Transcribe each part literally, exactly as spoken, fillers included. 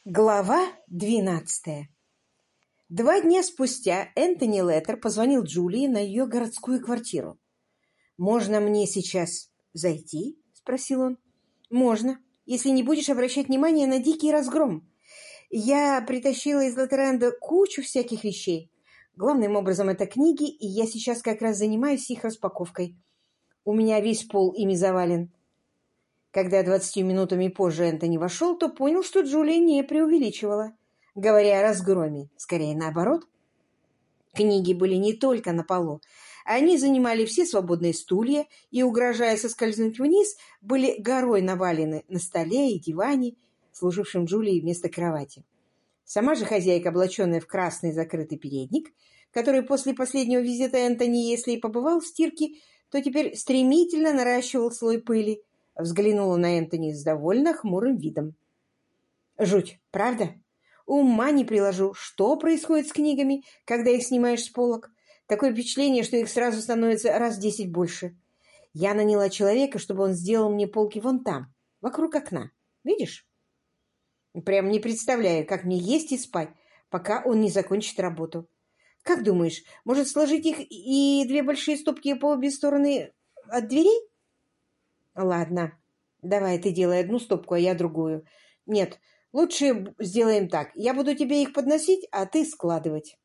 Глава двенадцатая. Два дня спустя Энтони Леттер позвонил Джулии на ее городскую квартиру. «Можно мне сейчас зайти?» — спросил он. «Можно, если не будешь обращать внимания на дикий разгром. Я притащила из Леттеренда кучу всяких вещей. Главным образом это книги, и я сейчас как раз занимаюсь их распаковкой. У меня весь пол ими завален». Когда двадцатью минутами позже Энтони вошел, то понял, что Джулия не преувеличивала, говоря о разгроме, скорее наоборот. Книги были не только на полу. Они занимали все свободные стулья и, угрожая соскользнуть вниз, были горой навалены на столе и диване, служившем Джулии вместо кровати. Сама же хозяйка, облаченная в красный закрытый передник, который после последнего визита Энтони, если и побывал в стирке, то теперь стремительно наращивал слой пыли, взглянула на Энтони с довольно хмурым видом. «Жуть, правда? Ума не приложу, что происходит с книгами, когда их снимаешь с полок. Такое впечатление, что их сразу становится раз в десять больше. Я наняла человека, чтобы он сделал мне полки вон там, вокруг окна. Видишь? Прям не представляю, как мне есть и спать, пока он не закончит работу. Как думаешь, может сложить их и две большие стопки по обе стороны от дверей? Ладно, давай ты делай одну стопку, а я другую. Нет, лучше сделаем так. Я буду тебе их подносить, а ты складывать.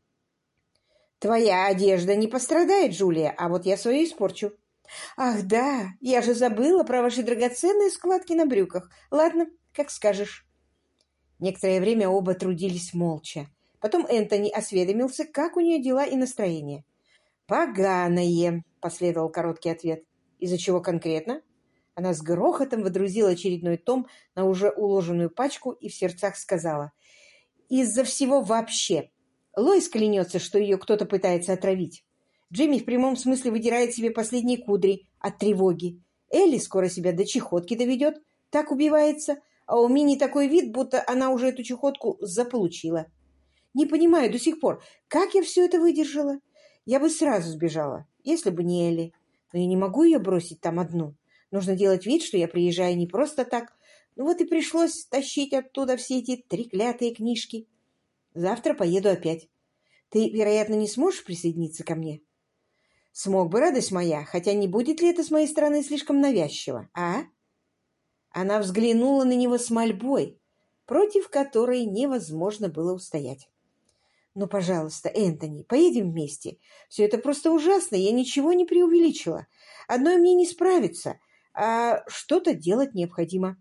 Твоя одежда не пострадает, Джулия, а вот я свою испорчу. Ах, да, я же забыла про ваши драгоценные складки на брюках. Ладно, как скажешь. Некоторое время оба трудились молча. Потом Энтони осведомился, как у нее дела и настроение. «Поганое», — последовал короткий ответ. «Из-за чего конкретно?» Она с грохотом водрузила очередной том на уже уложенную пачку и в сердцах сказала: «Из-за всего вообще. Лоис клянется, что ее кто-то пытается отравить. Джимми в прямом смысле выдирает себе последние кудри от тревоги. Элли скоро себя до чехотки доведет, так убивается, а у Мини такой вид, будто она уже эту чехотку заполучила. Не понимаю до сих пор, как я все это выдержала. Я бы сразу сбежала, если бы не Элли. Но я не могу ее бросить там одну. Нужно делать вид, что я приезжаю не просто так. Ну вот и пришлось тащить оттуда все эти треклятые книжки. Завтра поеду опять. Ты, вероятно, не сможешь присоединиться ко мне? Смог бы, радость моя, хотя не будет ли это с моей стороны слишком навязчиво, а?» Она взглянула на него с мольбой, против которой невозможно было устоять. «Ну, пожалуйста, Энтони, поедем вместе. Все это просто ужасно, я ничего не преувеличила. Одной мне не справиться, а что-то делать необходимо».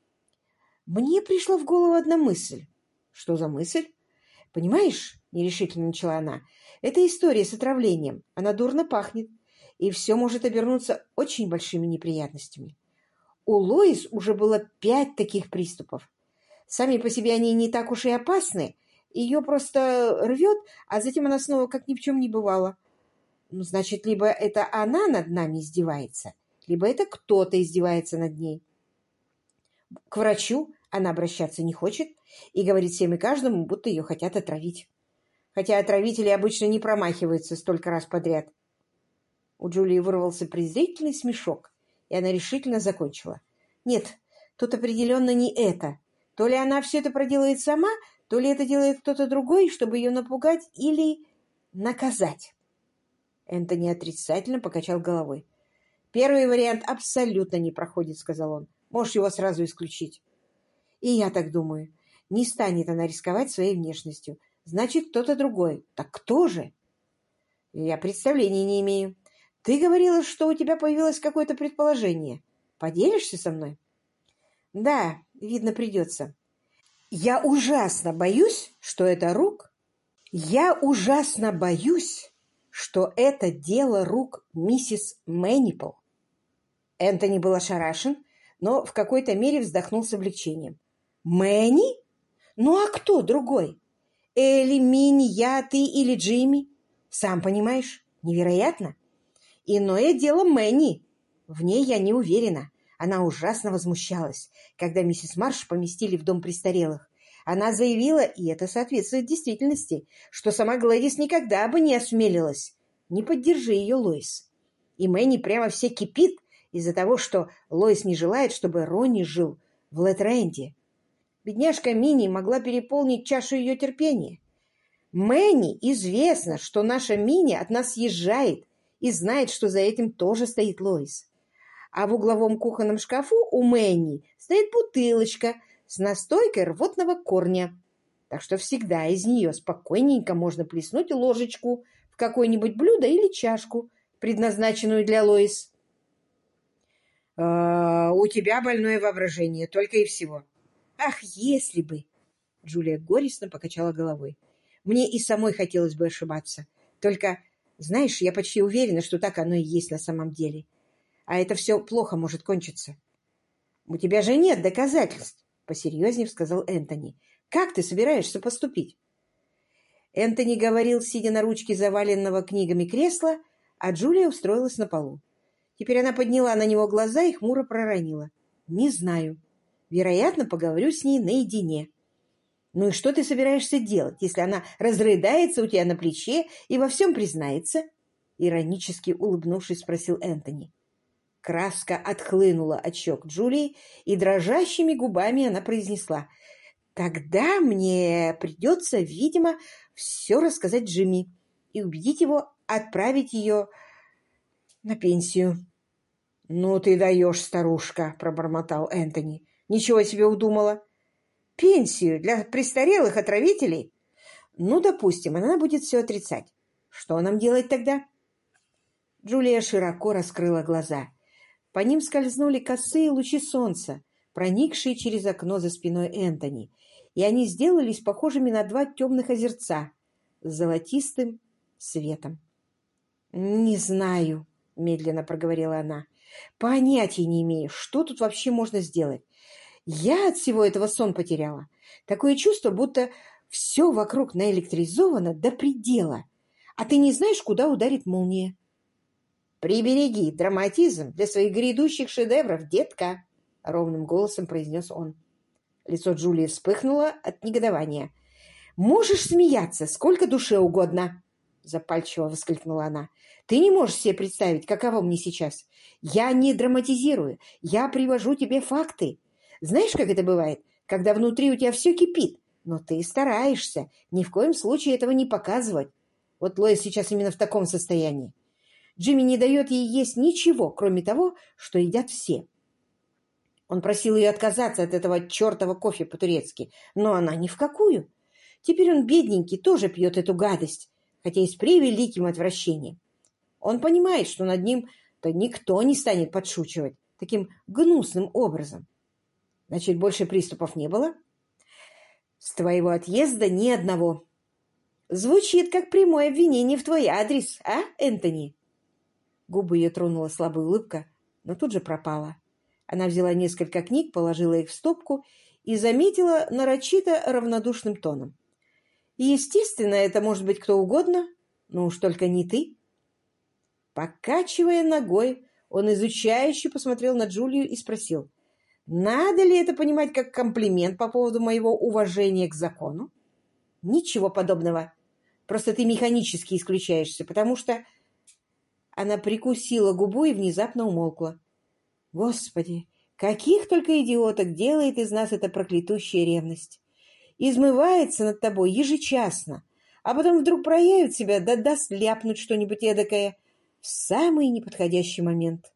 Мне пришла в голову одна мысль. «Что за мысль?» «Понимаешь, — нерешительно начала она, — это история с отравлением. Она дурно пахнет, и все может обернуться очень большими неприятностями. У Лоис уже было пять таких приступов. Сами по себе они не так уж и опасны. Ее просто рвет, а затем она снова как ни в чем не бывало. Ну, значит, либо это она над нами издевается, либо это кто-то издевается над ней. К врачу она обращаться не хочет и говорит всем и каждому, будто ее хотят отравить. Хотя отравители обычно не промахиваются столько раз подряд». У Джулии вырвался презрительный смешок, и она решительно закончила. «Нет, тут определенно не это. То ли она все это проделает сама, то ли это делает кто-то другой, чтобы ее напугать или наказать». Энтони отрицательно покачал головой. «Первый вариант абсолютно не проходит», — сказал он. «Можешь его сразу исключить». «И я так думаю. Не станет она рисковать своей внешностью. Значит, кто-то другой. Так кто же?» «Я представления не имею. Ты говорила, что у тебя появилось какое-то предположение. Поделишься со мной?» «Да, видно, придется. Я ужасно боюсь, что это рук... Я ужасно боюсь, что это дело рук миссис Мэнипл». Энтони был ошарашен, но в какой-то мере вздохнул с облегчением. «Мэнни? Ну а кто другой? Элли, Мини, я, ты или Джимми? Сам понимаешь, невероятно. Иное дело Мэнни. В ней я не уверена. Она ужасно возмущалась, когда миссис Марш поместили в дом престарелых. Она заявила, и это соответствует действительности, что сама Глэдис никогда бы не осмелилась. Не поддержи ее, Лоис. И Мэнни прямо вся кипит из-за того, что Лоис не желает, чтобы Ронни жил в Леттеренде. Бедняжка Мини могла переполнить чашу ее терпения. Мэнни известно, что наша Мини от нас съезжает и знает, что за этим тоже стоит Лоис. А в угловом кухонном шкафу у Мэнни стоит бутылочка с настойкой рвотного корня. Так что всегда из нее спокойненько можно плеснуть ложечку в какое-нибудь блюдо или чашку, предназначенную для Лоис. «А, у тебя больное воображение, только и всего». «Ах, если бы!» Джулия горестно покачала головой. «Мне и самой хотелось бы ошибаться. Только, знаешь, я почти уверена, что так оно и есть на самом деле. А это все плохо может кончиться». «У тебя же нет доказательств», — посерьезнее сказал Энтони. «Как ты собираешься поступить?» Энтони говорил, сидя на ручке заваленного книгами кресла, а Джулия устроилась на полу. Теперь она подняла на него глаза и хмуро проронила. «Не знаю. Вероятно, поговорю с ней наедине». «Ну и что ты собираешься делать, если она разрыдается у тебя на плече и во всем признается?» Иронически улыбнувшись, спросил Энтони. Краска отхлынула от щек Джулии, и дрожащими губами она произнесла: «Тогда мне придется, видимо, все рассказать Джимми и убедить его отправить ее на пенсию». «Ну ты даешь, старушка», — пробормотал Энтони. «Ничего себе удумала. Пенсию для престарелых отравителей? Ну, допустим, она будет все отрицать. Что нам делать тогда?» Джулия широко раскрыла глаза. По ним скользнули косые лучи солнца, проникшие через окно за спиной Энтони, и они сделались похожими на два темных озерца с золотистым светом. «Не знаю», — медленно проговорила она. «Понятия не имею, что тут вообще можно сделать. Я от всего этого сон потеряла. Такое чувство, будто все вокруг наэлектризовано до предела, а ты не знаешь, куда ударит молния». «Прибереги драматизм для своих грядущих шедевров, детка», — ровным голосом произнес он. Лицо Джулии вспыхнуло от негодования. «Можешь смеяться сколько душе угодно», — запальчиво воскликнула она. «Ты не можешь себе представить, каково мне сейчас. Я не драматизирую, я привожу тебе факты. Знаешь, как это бывает, когда внутри у тебя все кипит, но ты стараешься ни в коем случае этого не показывать. Вот Лоис сейчас именно в таком состоянии. Джимми не дает ей есть ничего, кроме того, что едят все. Он просил ее отказаться от этого чертова кофе по-турецки, но она ни в какую. Теперь он, бедненький, тоже пьет эту гадость, хотя и с превеликим отвращением. Он понимает, что над ним-то никто не станет подшучивать таким гнусным образом. Значит, больше приступов не было? С твоего отъезда ни одного. Звучит как прямое обвинение в твой адрес, а, Энтони? Губы ее тронула слабая улыбка, но тут же пропала. Она взяла несколько книг, положила их в стопку и заметила нарочито равнодушным тоном. И, естественно, это может быть кто угодно, но уж только не ты. Покачивая ногой, он изучающе посмотрел на Джулию и спросил: «Надо ли это понимать как комплимент по поводу моего уважения к закону?» «Ничего подобного. Просто ты механически исключаешься, потому что...» Она прикусила губу и внезапно умолкла. «Господи, каких только идиоток делает из нас эта проклятущая ревность! Измывается над тобой ежечасно, а потом вдруг проявит себя, да даст ляпнуть что-нибудь эдакое в самый неподходящий момент».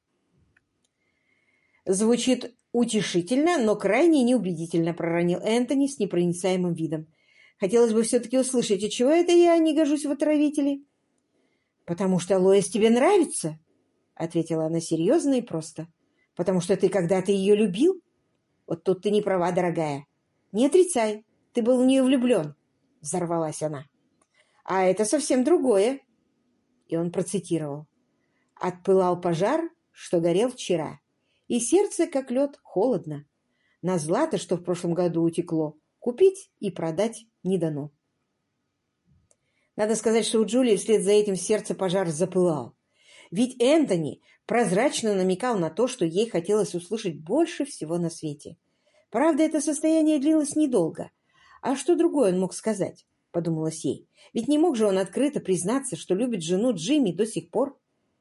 «Звучит утешительно, но крайне неубедительно», — проронил Энтони с непроницаемым видом. «Хотелось бы все-таки услышать, отчего это я не гожусь в отравители?» «Потому что Лоис тебе нравится», — ответила она серьезно и просто. «Потому что ты когда-то ее любил? Вот тут ты не права, дорогая. Не отрицай, ты был в нее влюблен», — взорвалась она. «А это совсем другое». И он процитировал: «Отпылал пожар, что горел вчера, и сердце, как лед, холодно. На злато, что в прошлом году утекло, купить и продать не дано». Надо сказать, что у Джулии вслед за этим сердце пожар запылал. Ведь Энтони прозрачно намекал на то, что ей хотелось услышать больше всего на свете. Правда, это состояние длилось недолго. А что другое он мог сказать, подумалось ей. Ведь не мог же он открыто признаться, что любит жену Джимми до сих пор.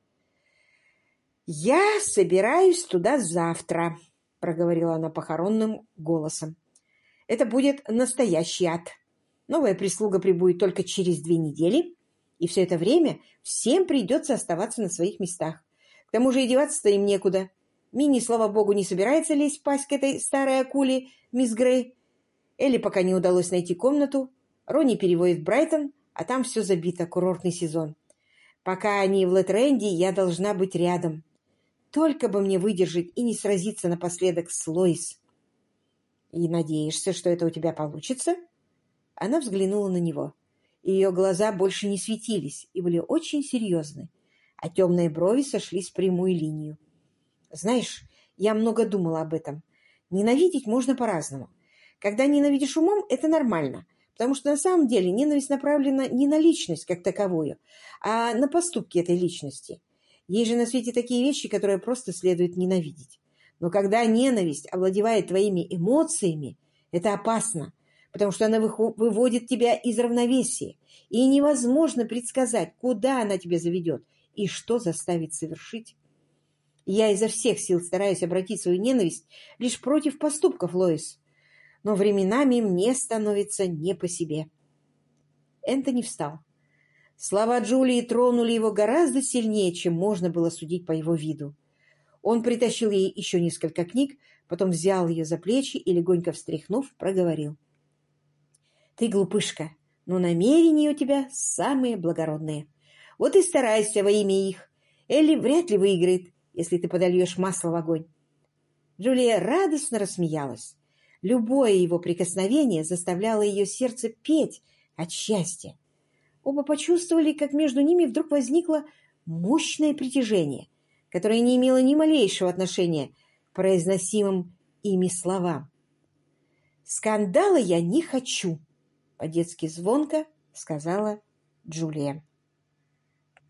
«Я собираюсь туда завтра», — проговорила она похоронным голосом. Это будет настоящий ад. Новая прислуга прибудет только через две недели, и все это время всем придется оставаться на своих местах. К тому же и деваться-то им некуда. Мини, слава богу, не собирается лезть в пасть к этой старой акуле, мисс Грей. Элли пока не удалось найти комнату. Ронни переводит в Брайтон, а там все забито, курортный сезон. Пока они в Лэтренде, я должна быть рядом. Только бы мне выдержать и не сразиться напоследок с Лоис. И надеешься, что это у тебя получится? Она взглянула на него. Ее глаза больше не светились и были очень серьезны, а темные брови сошлись в прямую линию. Знаешь, я много думала об этом. Ненавидеть можно по-разному. Когда ненавидишь умом, это нормально, потому что на самом деле ненависть направлена не на личность как таковую, а на поступки этой личности. Есть же на свете такие вещи, которые просто следует ненавидеть. Но когда ненависть овладевает твоими эмоциями, это опасно, потому что она выводит тебя из равновесия, и невозможно предсказать, куда она тебя заведет и что заставит совершить. Я изо всех сил стараюсь обратить свою ненависть лишь против поступков Лоис, но временами мне становится не по себе. Энтони встал. Слова Джулии тронули его гораздо сильнее, чем можно было судить по его виду. Он притащил ей еще несколько книг, потом взял ее за плечи и, легонько встряхнув, проговорил. «Ты глупышка, но намерения у тебя самые благородные. Вот и старайся во имя их. Элли вряд ли выиграет, если ты подольешь масло в огонь». Джулия радостно рассмеялась. Любое его прикосновение заставляло ее сердце петь от счастья. Оба почувствовали, как между ними вдруг возникло мощное притяжение, которое не имело ни малейшего отношения к произносимым ими словам. «Скандала я не хочу», — по-детски звонко сказала Джулия.